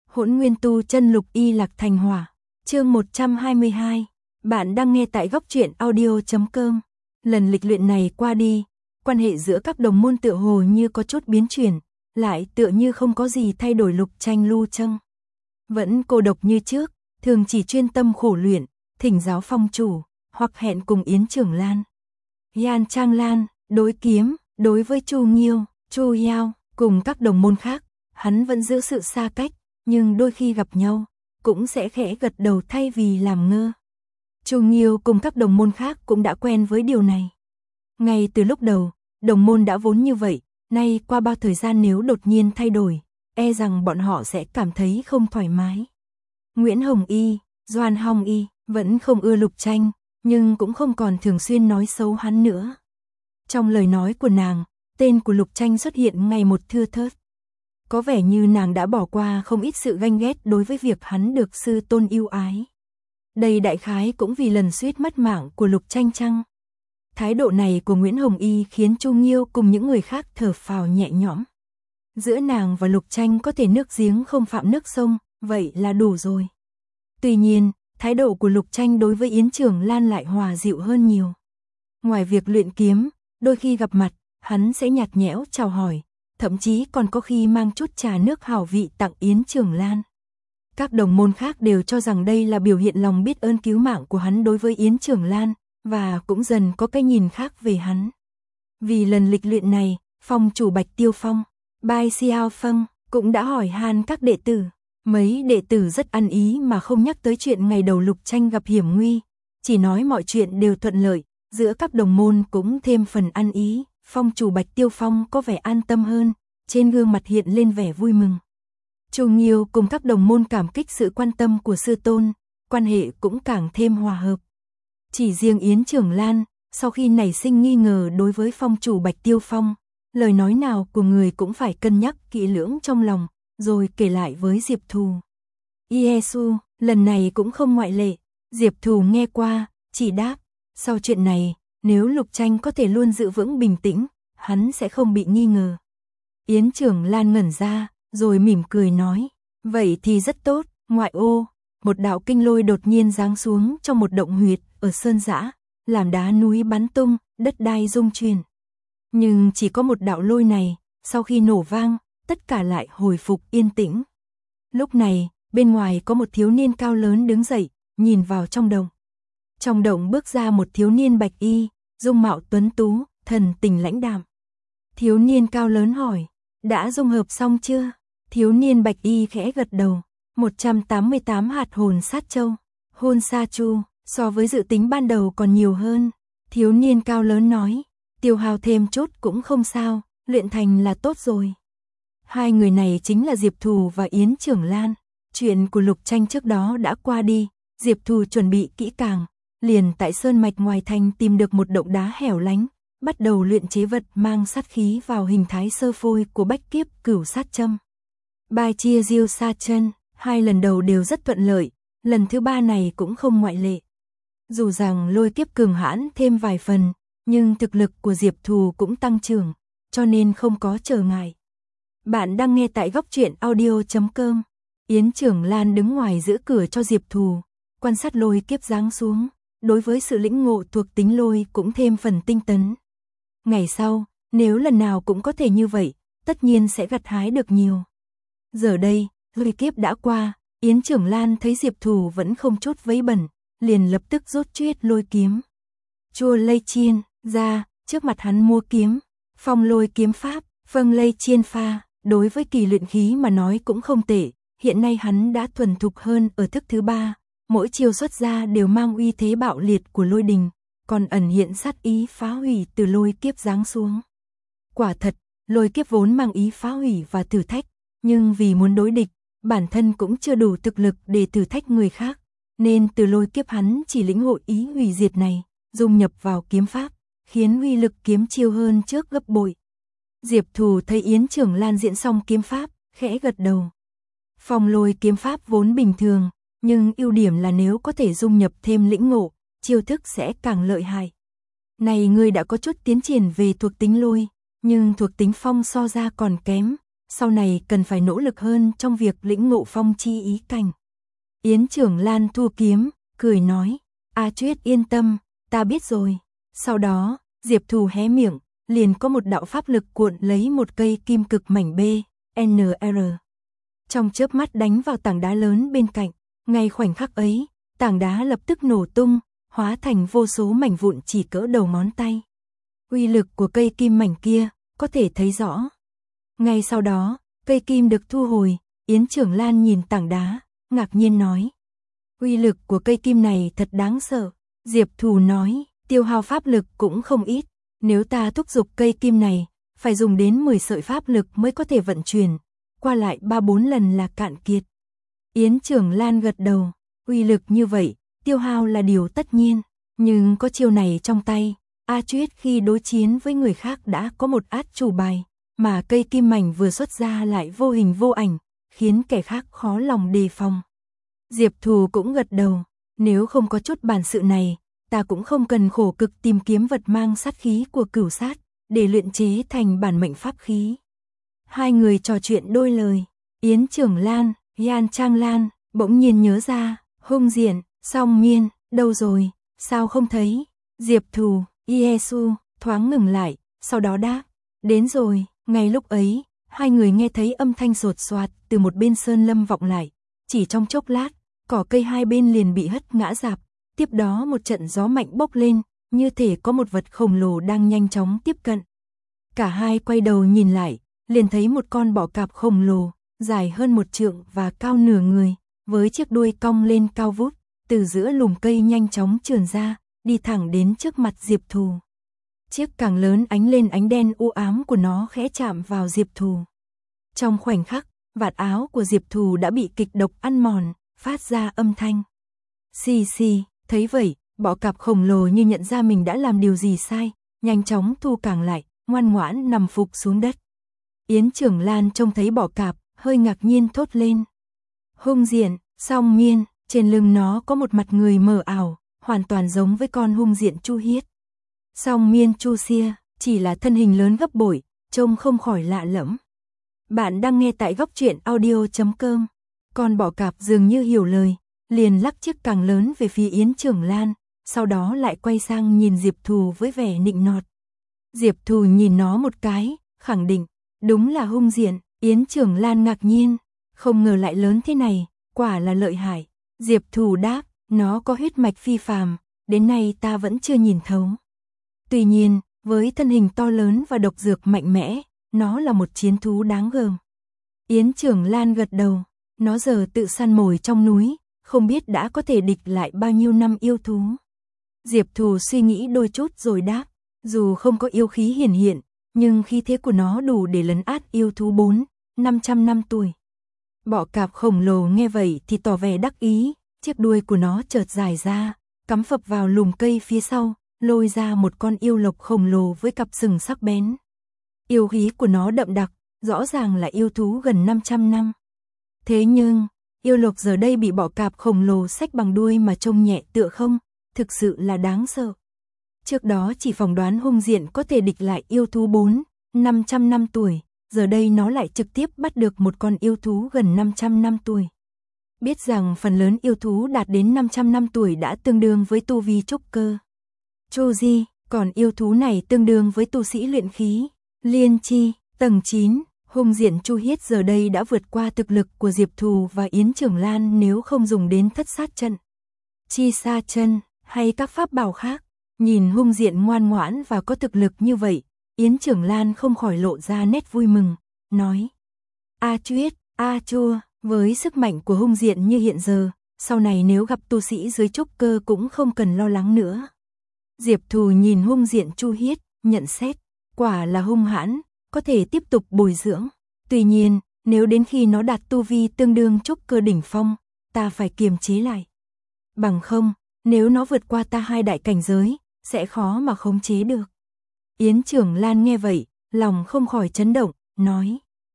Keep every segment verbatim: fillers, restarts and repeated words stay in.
Hỗn Nguyên Tu Chân Lục Y Lạc Thành Hỏa, chương một trăm hai mươi hai. Bạn đang nghe tại góc truyện audio chấm com. Lần lịch luyện này qua đi, quan hệ giữa các đồng môn tựa hồ như có chút biến chuyển, lại tựa như không có gì thay đổi. Lục Tranh lưu Trâng vẫn cô độc như trước, thường chỉ chuyên tâm khổ luyện, thỉnh giáo phong chủ, hoặc hẹn cùng Yến Trưởng Lan, Yan Trang Lan đối kiếm. Đối với Chu Nghiêu, Chu Yao cùng các đồng môn khác, hắn vẫn giữ sự xa cách, nhưng đôi khi gặp nhau, cũng sẽ khẽ gật đầu thay vì làm ngơ. Chu Nghiêu cùng các đồng môn khác cũng đã quen với điều này. Ngay từ lúc đầu, đồng môn đã vốn như vậy, nay qua bao thời gian nếu đột nhiên thay đổi, e rằng bọn họ sẽ cảm thấy không thoải mái. Nguyễn Hồng Y, Doan Hồng Y vẫn không ưa Lục Tranh, nhưng cũng không còn thường xuyên nói xấu hắn nữa. Trong lời nói của nàng, tên của Lục Tranh xuất hiện ngày một thưa thớt. Có vẻ như nàng đã bỏ qua không ít sự ganh ghét đối với việc hắn được sư tôn yêu ái. Đây đại khái cũng vì lần suýt mất mạng của Lục Tranh chăng? Thái độ này của Nguyễn Hồng Y khiến Chu Nghiêu cùng những người khác thở phào nhẹ nhõm. Giữa nàng và Lục Tranh có thể nước giếng không phạm nước sông, vậy là đủ rồi. Tuy nhiên, thái độ của Lục Tranh đối với Yến Trưởng Lan lại hòa dịu hơn nhiều. Ngoài việc luyện kiếm, đôi khi gặp mặt, hắn sẽ nhạt nhẽo chào hỏi, thậm chí còn có khi mang chút trà nước hảo vị tặng Yến Trưởng Lan. Các đồng môn khác đều cho rằng đây là biểu hiện lòng biết ơn cứu mạng của hắn đối với Yến Trưởng Lan, và cũng dần có cái nhìn khác về hắn. Vì lần lịch luyện này, phong chủ Bạch Tiêu Phong, Bai Xiao Phâng cũng đã hỏi han các đệ tử. Mấy đệ tử rất ăn ý mà không nhắc tới chuyện ngày đầu Lục Tranh gặp hiểm nguy, chỉ nói mọi chuyện đều thuận lợi, giữa các đồng môn cũng thêm phần ăn ý. Phong chủ Bạch Tiêu Phong có vẻ an tâm hơn, trên gương mặt hiện lên vẻ vui mừng. Chu Nghiêu cùng các đồng môn cảm kích sự quan tâm của sư tôn, quan hệ cũng càng thêm hòa hợp. Chỉ riêng Yến Trưởng Lan, sau khi nảy sinh nghi ngờ đối với phong chủ Bạch Tiêu Phong, lời nói nào của người cũng phải cân nhắc kỹ lưỡng trong lòng, rồi kể lại với Diệp Thù. Yesu, lần này cũng không ngoại lệ. Diệp Thù nghe qua, chỉ đáp, sau chuyện này, nếu Lục Tranh có thể luôn giữ vững bình tĩnh, hắn sẽ không bị nghi ngờ. Yến Trưởng Lan ngẩn ra, rồi mỉm cười nói, vậy thì rất tốt. Ngoại ô, một đạo kinh lôi đột nhiên giáng xuống trong một động huyệt ở sơn dã, làm đá núi bắn tung, đất đai rung chuyển. Nhưng chỉ có một đạo lôi này, sau khi nổ vang, tất cả lại hồi phục yên tĩnh. Lúc này, bên ngoài có một thiếu niên cao lớn đứng dậy, nhìn vào trong động. Trong động bước ra một thiếu niên bạch y, dung mạo tuấn tú, thần tình lãnh đạm. Thiếu niên cao lớn hỏi, đã dung hợp xong chưa? Thiếu niên bạch y khẽ gật đầu, một trăm tám mươi tám hạt hồn sát châu, hồn sa chu, so với dự tính ban đầu còn nhiều hơn. Thiếu niên cao lớn nói, tiêu hao thêm chút cũng không sao, luyện thành là tốt rồi. Hai người này chính là Diệp Thù và Yến Trưởng Lan. Chuyện của Lục Tranh trước đó đã qua đi, Diệp Thù chuẩn bị kỹ càng, liền tại sơn mạch ngoài thành tìm được một động đá hẻo lánh, bắt đầu luyện chế vật mang sát khí vào hình thái sơ phôi của bách kiếp cửu sát châm. Bai chia diêu sa chân, hai lần đầu đều rất thuận lợi, lần thứ ba này cũng không ngoại lệ. Dù rằng lôi kiếp cường hãn thêm vài phần, nhưng thực lực của Diệp Thù cũng tăng trưởng, cho nên không có trở ngại. Bạn đang nghe tại góc truyện audio chấm com. Yến Trưởng Lan đứng ngoài giữ cửa cho Diệp Thù, quan sát lôi kiếp giáng xuống, đối với sự lĩnh ngộ thuộc tính lôi cũng thêm phần tinh tấn. Ngày sau, nếu lần nào cũng có thể như vậy, tất nhiên sẽ gặt hái được nhiều. Giờ đây, lôi kiếp đã qua, Yến Trưởng Lan thấy Diệp Thù vẫn không chút vấy bẩn, liền lập tức rút chuyết lôi kiếm. Chua lây chiên, ra, trước mặt hắn mua kiếm, phong lôi kiếm pháp, vâng lây chiên pha, đối với kỳ luyện khí mà nói cũng không tệ, hiện nay hắn đã thuần thục hơn ở thức thứ ba, mỗi chiêu xuất ra đều mang uy thế bạo liệt của lôi đình, còn ẩn hiện sát ý phá hủy từ lôi kiếp giáng xuống. Quả thật, lôi kiếp vốn mang ý phá hủy và thử thách, nhưng vì muốn đối địch, bản thân cũng chưa đủ thực lực để thử thách người khác, nên từ lôi kiếp hắn chỉ lĩnh hội ý hủy diệt này, dung nhập vào kiếm pháp, khiến uy lực kiếm chiêu hơn trước gấp bội. Diệp Thù thấy Yến Trưởng Lan diễn xong kiếm pháp, khẽ gật đầu. Phong lôi kiếm pháp vốn bình thường, nhưng ưu điểm là nếu có thể dung nhập thêm lĩnh ngộ, chiêu thức sẽ càng lợi hại. Này ngươi đã có chút tiến triển về thuộc tính lôi, nhưng thuộc tính phong so ra còn kém, sau này cần phải nỗ lực hơn trong việc lĩnh ngộ phong chi ý cảnh. Yến Trưởng Lan thu kiếm, cười nói, A Chuyết yên tâm, ta biết rồi. Sau đó, Diệp Thù hé miệng, liền có một đạo pháp lực cuộn lấy một cây kim cực mảnh B, N R. Trong chớp mắt đánh vào tảng đá lớn bên cạnh, ngay khoảnh khắc ấy, tảng đá lập tức nổ tung, hóa thành vô số mảnh vụn chỉ cỡ đầu ngón tay. Uy lực của cây kim mảnh kia, có thể thấy rõ. Ngay sau đó, cây kim được thu hồi, Yến Trưởng Lan nhìn tảng đá, ngạc nhiên nói. Uy lực của cây kim này thật đáng sợ. Diệp Thù nói, tiêu hao pháp lực cũng không ít. Nếu ta thúc giục cây kim này, phải dùng đến mười sợi pháp lực mới có thể vận chuyển, qua lại ba bốn lần là cạn kiệt. Yến Trưởng Lan gật đầu, uy lực như vậy, tiêu hao là điều tất nhiên, nhưng có chiêu này trong tay, A Chuyết khi đối chiến với người khác đã có một át chủ bài, mà cây kim mảnh vừa xuất ra lại vô hình vô ảnh, khiến kẻ khác khó lòng đề phòng. Diệp Thù cũng gật đầu, nếu không có chút bản sự này, ta cũng không cần khổ cực tìm kiếm vật mang sát khí của Cửu Sát, để luyện chế thành bản mệnh pháp khí. Hai người trò chuyện đôi lời, Yến Trưởng Lan, Yan Trang Lan, bỗng nhiên nhớ ra, Hung Diện, Song Miên, đâu rồi, sao không thấy? Diệp Thù, Yesu, thoáng ngừng lại, sau đó đáp, đến rồi. Ngay lúc ấy, hai người nghe thấy âm thanh sột soạt từ một bên sơn lâm vọng lại, chỉ trong chốc lát, cỏ cây hai bên liền bị hất ngã rạp, tiếp đó một trận gió mạnh bốc lên, như thể có một vật khổng lồ đang nhanh chóng tiếp cận. Cả hai quay đầu nhìn lại, liền thấy một con bọ cạp khổng lồ, dài hơn một trượng và cao nửa người, với chiếc đuôi cong lên cao vút, từ giữa lùm cây nhanh chóng trườn ra, đi thẳng đến trước mặt Diệp Thù. Chiếc càng lớn ánh lên ánh đen u ám của nó khẽ chạm vào Diệp Thù. Trong khoảnh khắc, vạt áo của Diệp Thù đã bị kịch độc ăn mòn, phát ra âm thanh. Xì xì, thấy vậy, bọ cạp khổng lồ như nhận ra mình đã làm điều gì sai, nhanh chóng thu càng lại, ngoan ngoãn nằm phục xuống đất. Yến Trưởng Lan trông thấy bọ cạp, hơi ngạc nhiên thốt lên. Hung Diện, Song Miên, trên lưng nó có một mặt người mờ ảo, hoàn toàn giống với con Hung Diện Chu Hiết. Song Miên Chu Xia, chỉ là thân hình lớn gấp bội, trông không khỏi lạ lẫm. Bạn đang nghe tại góc truyện audio chấm com. Con bọ cạp dường như hiểu lời, liền lắc chiếc càng lớn về phía Yến Trưởng Lan, sau đó lại quay sang nhìn Diệp Thù với vẻ nịnh nọt. Diệp Thù nhìn nó một cái, khẳng định, đúng là Hung Diện. Yến Trưởng Lan ngạc nhiên, không ngờ lại lớn thế này, quả là lợi hại. Diệp Thù đáp, nó có huyết mạch phi phàm, đến nay ta vẫn chưa nhìn thấu. Tuy nhiên, với thân hình to lớn và độc dược mạnh mẽ, nó là một chiến thú đáng gờm. Yến Trưởng Lan gật đầu, nó giờ tự săn mồi trong núi, không biết đã có thể địch lại bao nhiêu năm yêu thú. Diệp Thù suy nghĩ đôi chút rồi đáp, dù không có yêu khí hiển hiện, nhưng khí thế của nó đủ để lấn át yêu thú bốn, năm trăm năm tuổi. Bọ cạp khổng lồ nghe vậy thì tỏ vẻ đắc ý, chiếc đuôi của nó chợt dài ra, cắm phập vào lùm cây phía sau, lôi ra một con yêu lộc khổng lồ với cặp sừng sắc bén. Yêu khí của nó đậm đặc, rõ ràng là yêu thú gần năm trăm năm. Thế nhưng, yêu lộc giờ đây bị bọ cạp khổng lồ xách bằng đuôi mà trông nhẹ tựa không, thực sự là đáng sợ. Trước đó chỉ phỏng đoán Hung Diện có thể địch lại yêu thú bốn, năm trăm năm tuổi, giờ đây nó lại trực tiếp bắt được một con yêu thú gần năm trăm năm tuổi. Biết rằng phần lớn yêu thú đạt đến năm trăm năm tuổi đã tương đương với tu vi trúc cơ Chu Di, còn yêu thú này tương đương với tu sĩ luyện khí Liên Chi, tầng chín. Hung Diện Chu Hiết giờ đây đã vượt qua thực lực của Diệp Thù và Yến Trưởng Lan nếu không dùng đến thất sát trận, chi sa chân hay các pháp bảo khác. Nhìn Hung Diện ngoan ngoãn và có thực lực như vậy, Yến Trưởng Lan không khỏi lộ ra nét vui mừng, nói: A Chuyết, A Chua, với sức mạnh của Hung Diện như hiện giờ, sau này nếu gặp tu sĩ dưới trúc cơ cũng không cần lo lắng nữa. Diệp Thù nhìn Hung Diện Chu Hiết, nhận xét, quả là hung hãn, có thể tiếp tục bồi dưỡng. Tuy nhiên, nếu đến khi nó đạt tu vi tương đương trúc cơ đỉnh phong, ta phải kiềm chế lại. Bằng không, nếu nó vượt qua ta hai đại cảnh giới, sẽ khó mà khống chế được. Yến Trưởng Lan nghe vậy, lòng không khỏi chấn động, nói: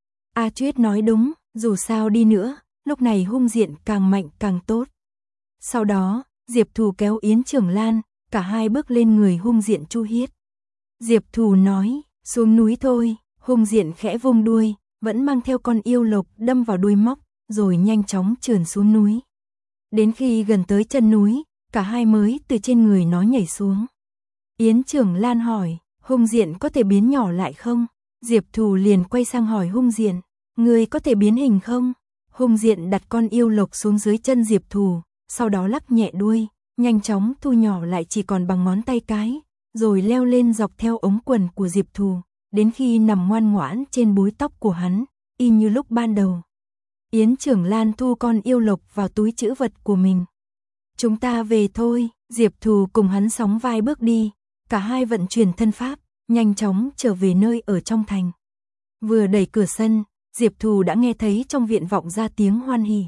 A Chuyết nói đúng, dù sao đi nữa, lúc này Hung Diện càng mạnh càng tốt. Sau đó, Diệp Thù kéo Yến Trưởng Lan, cả hai bước lên người Hung Diện Chu Hiết. Diệp Thù nói: xuống núi thôi. Hung Diện khẽ vung đuôi, vẫn mang theo con yêu lộc đâm vào đuôi móc, rồi nhanh chóng trườn xuống núi. Đến khi gần tới chân núi, cả hai mới từ trên người nó nhảy xuống. Yến Trưởng Lan hỏi, Hung Diện có thể biến nhỏ lại không? Diệp Thù liền quay sang hỏi Hung Diện, ngươi có thể biến hình không? Hung Diện đặt con yêu lộc xuống dưới chân Diệp Thù, sau đó lắc nhẹ đuôi, nhanh chóng thu nhỏ lại chỉ còn bằng ngón tay cái, rồi leo lên dọc theo ống quần của Diệp Thù, đến khi nằm ngoan ngoãn trên búi tóc của hắn, y như lúc ban đầu. Yến Trưởng Lan thu con yêu lộc vào túi trữ vật của mình. Chúng ta về thôi, Diệp Thù cùng hắn sóng vai bước đi, cả hai vận chuyển thân pháp, nhanh chóng trở về nơi ở trong thành. Vừa đẩy cửa sân, Diệp Thù đã nghe thấy trong viện vọng ra tiếng hoan hỉ.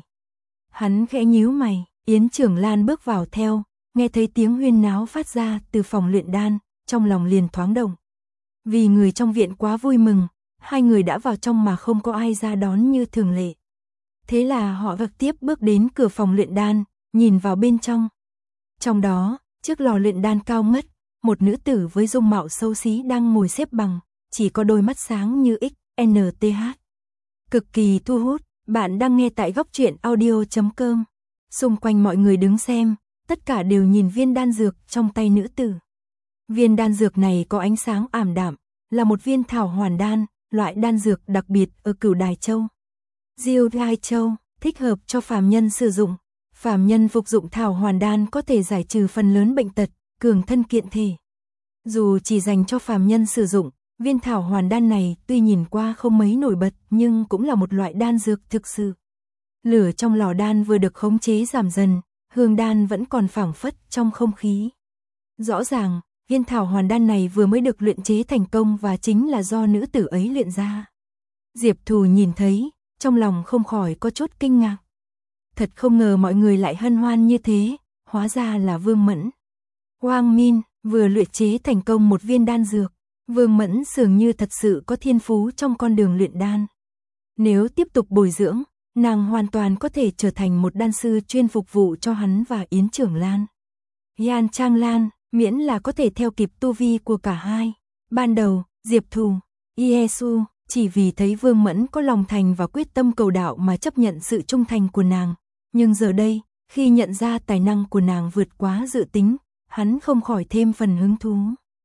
Hắn khẽ nhíu mày, Yến Trưởng Lan bước vào theo, nghe thấy tiếng huyên náo phát ra từ phòng luyện đan, trong lòng liền thoáng động. Vì người trong viện quá vui mừng, hai người đã vào trong mà không có ai ra đón như thường lệ. Thế là họ trực tiếp bước đến cửa phòng luyện đan, nhìn vào bên trong. Trong đó, trước lò luyện đan cao ngất, một nữ tử với dung mạo xấu xí đang ngồi xếp bằng, chỉ có đôi mắt sáng như ích en tê hát. Cực kỳ thu hút, bạn đang nghe tại góc truyện audio chấm com. Xung quanh mọi người đứng xem, tất cả đều nhìn viên đan dược trong tay nữ tử. Viên đan dược này có ánh sáng ảm đạm, là một viên thảo hoàn đan, loại đan dược đặc biệt ở Cửu Đài Châu. Diêu Đài Châu, thích hợp cho phàm nhân sử dụng. Phàm nhân phục dụng thảo hoàn đan có thể giải trừ phần lớn bệnh tật, cường thân kiện thể. Dù chỉ dành cho phàm nhân sử dụng, viên thảo hoàn đan này tuy nhìn qua không mấy nổi bật nhưng cũng là một loại đan dược thực sự. Lửa trong lò đan vừa được khống chế giảm dần, hương đan vẫn còn phảng phất trong không khí. Rõ ràng, viên thảo hoàn đan này vừa mới được luyện chế thành công và chính là do nữ tử ấy luyện ra. Diệp Thù nhìn thấy, trong lòng không khỏi có chút kinh ngạc. Thật không ngờ mọi người lại hân hoan như thế, hóa ra là Vương Mẫn. Wang Min vừa luyện chế thành công một viên đan dược, Vương Mẫn dường như thật sự có thiên phú trong con đường luyện đan. Nếu tiếp tục bồi dưỡng, nàng hoàn toàn có thể trở thành một đan sư chuyên phục vụ cho hắn và Yến Trưởng Lan. Yan Trang Lan, miễn là có thể theo kịp tu vi của cả hai. Ban đầu, Diệp Thù, Yesu, chỉ vì thấy Vương Mẫn có lòng thành và quyết tâm cầu đạo mà chấp nhận sự trung thành của nàng. Nhưng giờ đây, khi nhận ra tài năng của nàng vượt quá dự tính, hắn không khỏi thêm phần hứng thú.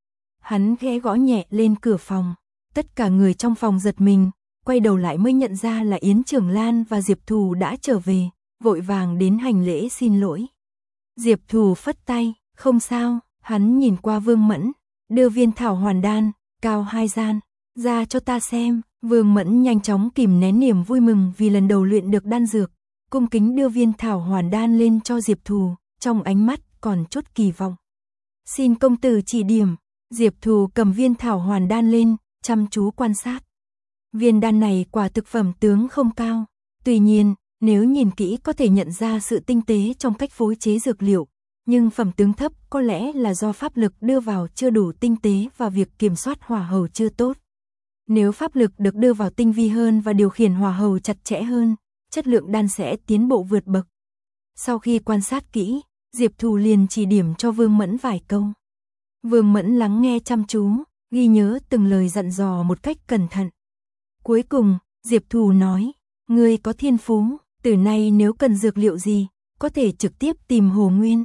Hắn khẽ gõ nhẹ lên cửa phòng, tất cả người trong phòng giật mình, quay đầu lại mới nhận ra là Yến Trưởng Lan và Diệp Thù đã trở về, vội vàng đến hành lễ xin lỗi. Diệp Thù phất tay, không sao, hắn nhìn qua Vương Mẫn, đưa viên thảo hoàn đan, cao hai gian, ra cho ta xem. Vương Mẫn nhanh chóng kìm nén niềm vui mừng vì lần đầu luyện được đan dược, cung kính đưa viên thảo hoàn đan lên cho Diệp Thù, trong ánh mắt còn chút kỳ vọng. Xin công tử chỉ điểm. Diệp Thù cầm viên thảo hoàn đan lên, chăm chú quan sát. Viên đan này quả thực phẩm tướng không cao, tuy nhiên, nếu nhìn kỹ có thể nhận ra sự tinh tế trong cách phối chế dược liệu, nhưng phẩm tướng thấp có lẽ là do pháp lực đưa vào chưa đủ tinh tế và việc kiểm soát hỏa hầu chưa tốt. Nếu pháp lực được đưa vào tinh vi hơn và điều khiển hỏa hầu chặt chẽ hơn, chất lượng đan sẽ tiến bộ vượt bậc. Sau khi quan sát kỹ, Diệp Thù liền chỉ điểm cho Vương Mẫn vài câu. Vương Mẫn lắng nghe chăm chú, ghi nhớ từng lời dặn dò một cách cẩn thận. Cuối cùng, Diệp Thù nói, ngươi có thiên phú, từ nay nếu cần dược liệu gì, có thể trực tiếp tìm Hồ Nguyên.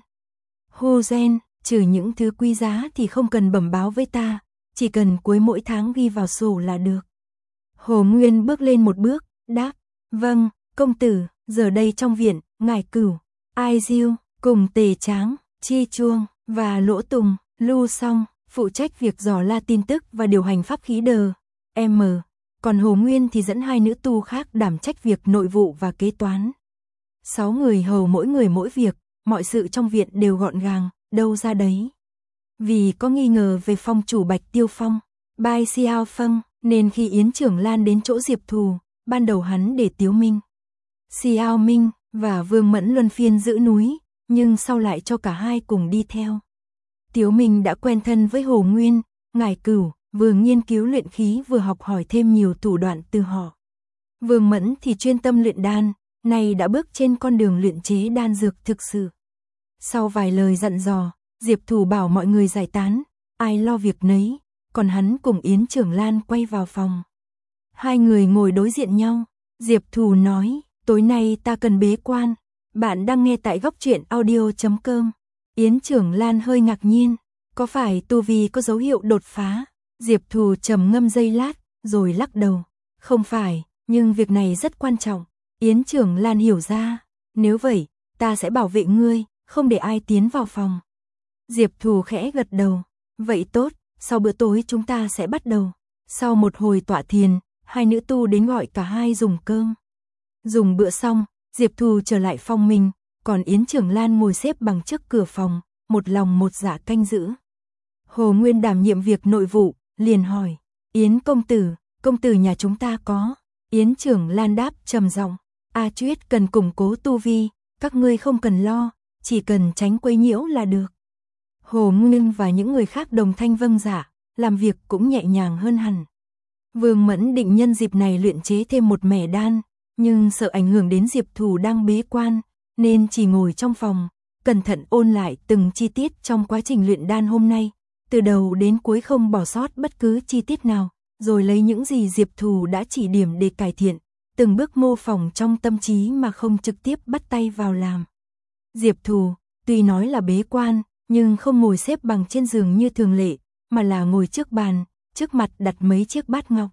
Hồ Gen, trừ những thứ quý giá thì không cần bẩm báo với ta, chỉ cần cuối mỗi tháng ghi vào sổ là được. Hồ Nguyên bước lên một bước, đáp, vâng, công tử, giờ đây trong viện, Ngải Cửu, Ai Diêu, cùng Tề Tráng, Chi Chuông, và Lỗ Tùng, Lưu Song, phụ trách việc dò la tin tức và điều hành pháp khí đờ, M. Còn Hồ Nguyên thì dẫn hai nữ tu khác đảm trách việc nội vụ và kế toán. Sáu người hầu mỗi người mỗi việc, mọi sự trong viện đều gọn gàng, đâu ra đấy. Vì có nghi ngờ về phong chủ Bạch Tiêu Phong, Bai Xiao Phong, nên khi Yến Trưởng Lan đến chỗ Diệp Thù, ban đầu hắn để Tiếu Minh, Xiao Minh và Vương Mẫn luân phiên giữ núi, nhưng sau lại cho cả hai cùng đi theo. Tiếu Minh đã quen thân với Hồ Nguyên, Ngải Cửu, vừa nghiên cứu luyện khí vừa học hỏi thêm nhiều thủ đoạn từ họ. Vương Mẫn thì chuyên tâm luyện đan, nay đã bước trên con đường luyện chế đan dược thực sự. Sau vài lời dặn dò, Diệp Thù bảo mọi người giải tán, ai lo việc nấy, còn hắn cùng Yến Trưởng Lan quay vào phòng. Hai người ngồi đối diện nhau, Diệp Thù nói, tối nay ta cần bế quan. Bạn đang nghe tại góc truyện audio chấm com. Yến Trưởng Lan hơi ngạc nhiên, có phải tu vi có dấu hiệu đột phá? Diệp Thù trầm ngâm giây lát, rồi lắc đầu, không phải, nhưng việc này rất quan trọng. Yến Trưởng Lan hiểu ra, nếu vậy, ta sẽ bảo vệ ngươi, không để ai tiến vào phòng. Diệp Thù khẽ gật đầu, vậy tốt, sau bữa tối chúng ta sẽ bắt đầu. Sau một hồi tọa thiền, hai nữ tu đến gọi cả hai dùng cơm. Dùng bữa xong, Diệp Thù trở lại phòng mình, còn Yến Trưởng Lan ngồi xếp bằng trước cửa phòng, một lòng một dạ canh giữ. Hồ Nguyên đảm nhiệm việc nội vụ, liền hỏi, Yến công tử, công tử nhà chúng ta có. Yến Trưởng Lan đáp trầm giọng, A Chuyết cần củng cố tu vi, các ngươi không cần lo, chỉ cần tránh quấy nhiễu là được. Hồ Nguyên và những người khác đồng thanh vâng dạ, làm việc cũng nhẹ nhàng hơn hẳn. Vương Mẫn định nhân dịp này luyện chế thêm một mẻ đan, nhưng sợ ảnh hưởng đến Diệp Thù đang bế quan, nên chỉ ngồi trong phòng, cẩn thận ôn lại từng chi tiết trong quá trình luyện đan hôm nay, từ đầu đến cuối không bỏ sót bất cứ chi tiết nào, rồi lấy những gì Diệp Thù đã chỉ điểm để cải thiện, từng bước mô phỏng trong tâm trí mà không trực tiếp bắt tay vào làm. Diệp Thù, tuy nói là bế quan, nhưng không ngồi xếp bằng trên giường như thường lệ, mà là ngồi trước bàn, trước mặt đặt mấy chiếc bát ngọc.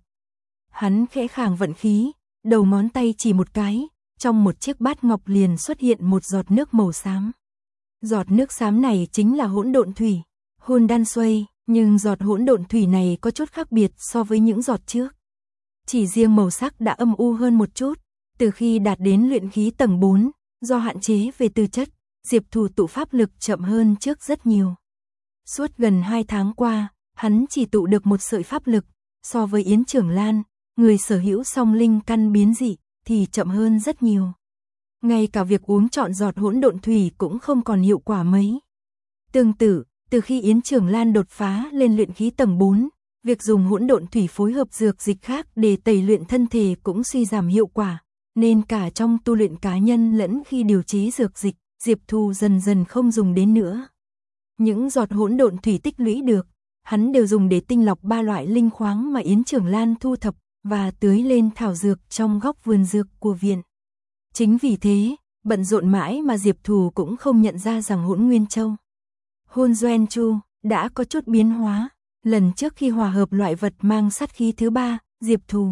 Hắn khẽ khàng vận khí, đầu ngón tay chỉ một cái, trong một chiếc bát ngọc liền xuất hiện một giọt nước màu xám. Giọt nước xám này chính là hỗn độn thủy, hôn đan xuây, nhưng giọt hỗn độn thủy này có chút khác biệt so với những giọt trước. Chỉ riêng màu sắc đã âm u hơn một chút, từ khi đạt đến luyện khí tầng bốn, do hạn chế về tư chất, Diệp Thù tụ pháp lực chậm hơn trước rất nhiều. Suốt gần hai tháng qua, hắn chỉ tụ được một sợi pháp lực, so với Yến Trưởng Lan, người sở hữu song linh căn biến dị, thì chậm hơn rất nhiều. Ngay cả việc uống trọn giọt hỗn độn thủy cũng không còn hiệu quả mấy. Tương tự, từ khi Yến Trưởng Lan đột phá lên luyện khí tầng bốn, việc dùng hỗn độn thủy phối hợp dược dịch khác để tẩy luyện thân thể cũng suy giảm hiệu quả, nên cả trong tu luyện cá nhân lẫn khi điều chế dược dịch, Diệp Thù dần dần không dùng đến nữa. Những giọt hỗn độn thủy tích lũy được, hắn đều dùng để tinh lọc ba loại linh khoáng mà Yến Trưởng Lan thu thập và tưới lên thảo dược trong góc vườn dược của viện. Chính vì thế, bận rộn mãi mà Diệp Thù cũng không nhận ra rằng Hỗn Nguyên Châu, Hôn Doen Chu, đã có chút biến hóa. Lần trước khi hòa hợp loại vật mang sát khí thứ ba, Diệp Thù,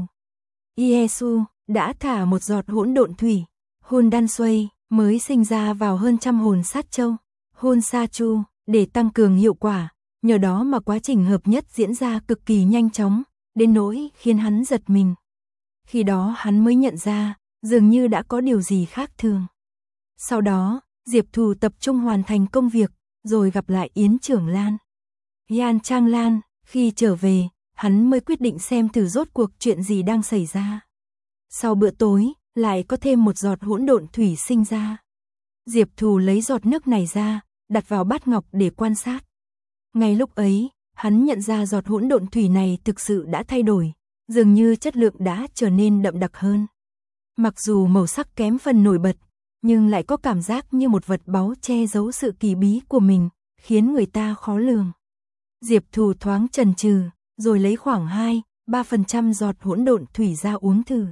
Iesu, đã thả một giọt hỗn độn thủy, hôn đan xuây, mới sinh ra vào hơn trăm hồn sát châu, hôn sa chu, để tăng cường hiệu quả, nhờ đó mà quá trình hợp nhất diễn ra cực kỳ nhanh chóng, đến nỗi khiến hắn giật mình. Khi đó hắn mới nhận ra, dường như đã có điều gì khác thường. Sau đó, Diệp Thù tập trung hoàn thành công việc, rồi gặp lại Yến Trưởng Lan. Yan Trang Lan, khi trở về, hắn mới quyết định xem thử rốt cuộc chuyện gì đang xảy ra. Sau bữa tối, lại có thêm một giọt hỗn độn thủy sinh ra. Diệp Thù lấy giọt nước này ra, đặt vào bát ngọc để quan sát. Ngay lúc ấy, hắn nhận ra giọt hỗn độn thủy này thực sự đã thay đổi, dường như chất lượng đã trở nên đậm đặc hơn. Mặc dù màu sắc kém phần nổi bật, nhưng lại có cảm giác như một vật báu che giấu sự kỳ bí của mình, khiến người ta khó lường. Diệp Thù thoáng chần chừ, rồi lấy khoảng hai đến ba phần trăm giọt hỗn độn thủy ra uống thử.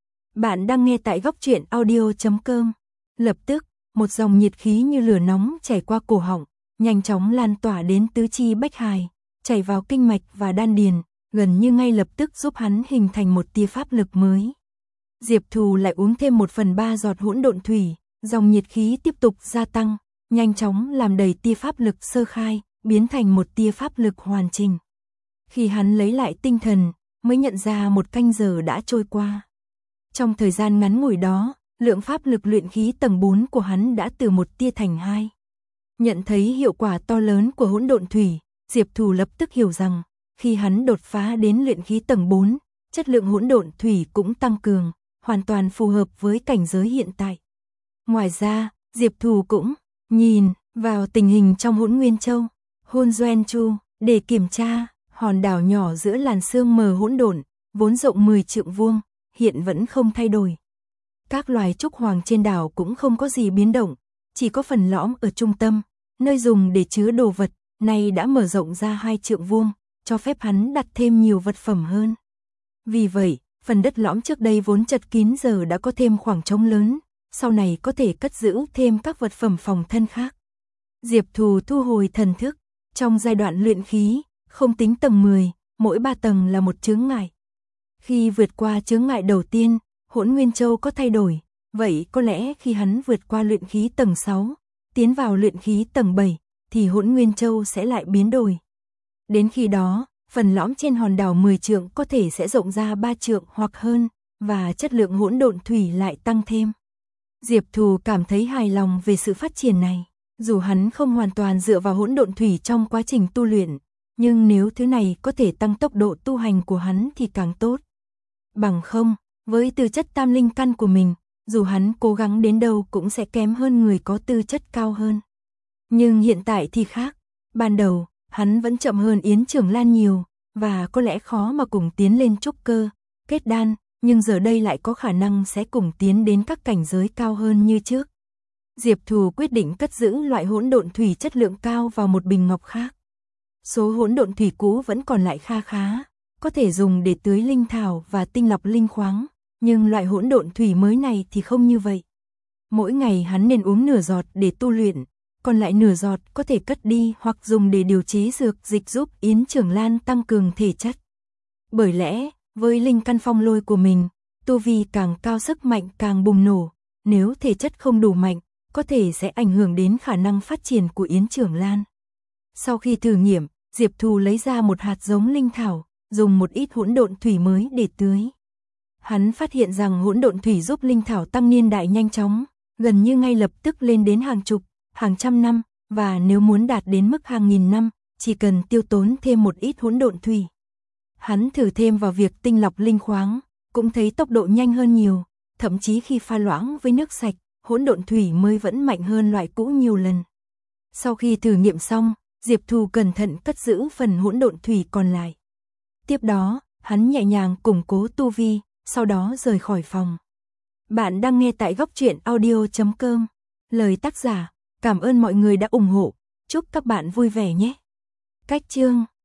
Bạn đang nghe tại góc truyện audio chấm com. Lập tức, một dòng nhiệt khí như lửa nóng chảy qua cổ họng, nhanh chóng lan tỏa đến tứ chi bách hài, chảy vào kinh mạch và đan điền, gần như ngay lập tức giúp hắn hình thành một tia pháp lực mới. Diệp Thù lại uống thêm một phần ba giọt hỗn độn thủy, dòng nhiệt khí tiếp tục gia tăng, nhanh chóng làm đầy tia pháp lực sơ khai, biến thành một tia pháp lực hoàn chỉnh. Khi hắn lấy lại tinh thần, mới nhận ra một canh giờ đã trôi qua. Trong thời gian ngắn ngủi đó, lượng pháp lực luyện khí tầng bốn của hắn đã từ một tia thành hai. Nhận thấy hiệu quả to lớn của hỗn độn thủy, Diệp Thù lập tức hiểu rằng, khi hắn đột phá đến luyện khí tầng bốn, chất lượng hỗn độn thủy cũng tăng cường, hoàn toàn phù hợp với cảnh giới hiện tại. Ngoài ra, Diệp Thù cũng nhìn vào tình hình trong Hỗn Nguyên Châu, Hôn Doen Chu, để kiểm tra, hòn đảo nhỏ giữa làn sương mờ hỗn độn, vốn rộng mười trượng vuông, hiện vẫn không thay đổi. Các loài trúc hoàng trên đảo cũng không có gì biến động, chỉ có phần lõm ở trung tâm, nơi dùng để chứa đồ vật, nay đã mở rộng ra hai trượng vuông, cho phép hắn đặt thêm nhiều vật phẩm hơn. Vì vậy, phần đất lõm trước đây vốn chật kín giờ đã có thêm khoảng trống lớn, sau này có thể cất giữ thêm các vật phẩm phòng thân khác. Diệp Thù thu hồi thần thức, trong giai đoạn luyện khí, không tính tầng mười, mỗi ba tầng là một chướng ngại. Khi vượt qua chướng ngại đầu tiên, Hỗn Nguyên Châu có thay đổi, vậy có lẽ khi hắn vượt qua luyện khí tầng sáu, tiến vào luyện khí tầng bảy, thì Hỗn Nguyên Châu sẽ lại biến đổi. Đến khi đó, phần lõm trên hòn đảo mười trượng có thể sẽ rộng ra ba trượng hoặc hơn, và chất lượng hỗn độn thủy lại tăng thêm. Diệp Thù cảm thấy hài lòng về sự phát triển này, dù hắn không hoàn toàn dựa vào hỗn độn thủy trong quá trình tu luyện, nhưng nếu thứ này có thể tăng tốc độ tu hành của hắn thì càng tốt. Bằng không, với tư chất tam linh căn của mình, dù hắn cố gắng đến đâu cũng sẽ kém hơn người có tư chất cao hơn. Nhưng hiện tại thì khác, ban đầu, hắn vẫn chậm hơn Yến Trưởng Lan nhiều, và có lẽ khó mà cùng tiến lên trúc cơ, kết đan, nhưng giờ đây lại có khả năng sẽ cùng tiến đến các cảnh giới cao hơn như trước. Diệp Thù quyết định cất giữ loại hỗn độn thủy chất lượng cao vào một bình ngọc khác. Số hỗn độn thủy cũ vẫn còn lại kha khá, có thể dùng để tưới linh thảo và tinh lọc linh khoáng, nhưng loại hỗn độn thủy mới này thì không như vậy. Mỗi ngày hắn nên uống nửa giọt để tu luyện, còn lại nửa giọt có thể cất đi hoặc dùng để điều chế dược dịch giúp Yến Trưởng Lan tăng cường thể chất. Bởi lẽ, với linh căn phong lôi của mình, tu vi càng cao sức mạnh càng bùng nổ, nếu thể chất không đủ mạnh, có thể sẽ ảnh hưởng đến khả năng phát triển của Yến Trưởng Lan. Sau khi thử nghiệm, Diệp Thù lấy ra một hạt giống linh thảo, dùng một ít hỗn độn thủy mới để tưới. Hắn phát hiện rằng hỗn độn thủy giúp linh thảo tăng niên đại nhanh chóng, gần như ngay lập tức lên đến hàng chục, hàng trăm năm, và nếu muốn đạt đến mức hàng nghìn năm, chỉ cần tiêu tốn thêm một ít hỗn độn thủy. Hắn thử thêm vào việc tinh lọc linh khoáng, cũng thấy tốc độ nhanh hơn nhiều, thậm chí khi pha loãng với nước sạch, hỗn độn thủy mới vẫn mạnh hơn loại cũ nhiều lần. Sau khi thử nghiệm xong, Diệp Thù cẩn thận cất giữ phần hỗn độn thủy còn lại. Tiếp đó, hắn nhẹ nhàng củng cố tu vi, sau đó rời khỏi phòng. Bạn đang nghe tại góc truyện audio chấm com. Lời tác giả, cảm ơn mọi người đã ủng hộ, chúc các bạn vui vẻ nhé. Cách chương